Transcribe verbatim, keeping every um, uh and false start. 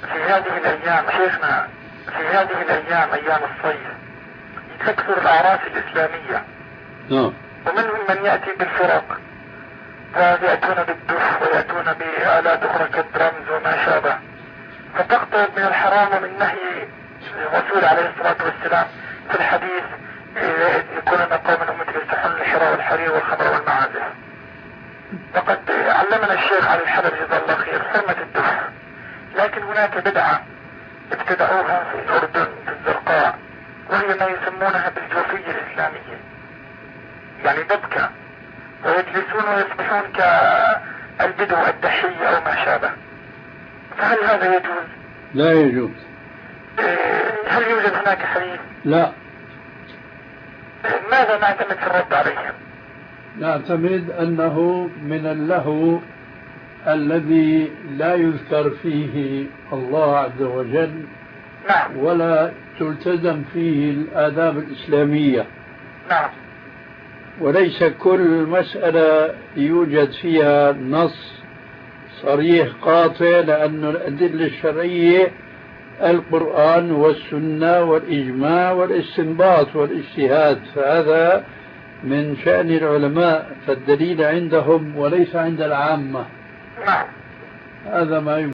في هذه الأيام شيخنا، في هذه الأيام أيام الصيف تكثر الأعراس الإسلامية. نعم. ومنهم من يأتي بالفرق ويأتون بالدف ويأتون بآلات أخرى كالدرمز وما شابه، فتقترب من الحرام ومن نهي الرسول عليه الصلاة والسلام في الحديث يكون قوم من أمتي يستحون الحراء والحرير والخمر والمعازف. وقد علمنا الشيخ علي الحلبي جزاه الله خير حرمة الدف، لكن هناك بدعة ابتدعوها في الأردن في الزرقاء، وهي ما يسمونها بالجوفية الإسلامية، يعني دبكة ويجلسون ويصبحون كالبدو الدحية أو ما شابه. فهل هذا يجوز؟ لا يجوز. هل يوجد هناك حديث؟ لا. ماذا نعتمد في الرد عليهم؟ نعتمد أنه من اللهو الذي لا يذكر فيه الله عز وجل. نعم. ولا تلتزم فيه الآداب الإسلامية. نعم. وليس كل مسألة يوجد فيها نص صريح قاطع، لأن الأدلة الشرعية القرآن والسنة والإجماع والاستنباط والاجتهاد، فهذا من شأن العلماء، فالدليل عندهم وليس عند العامة. نعم. هذا ما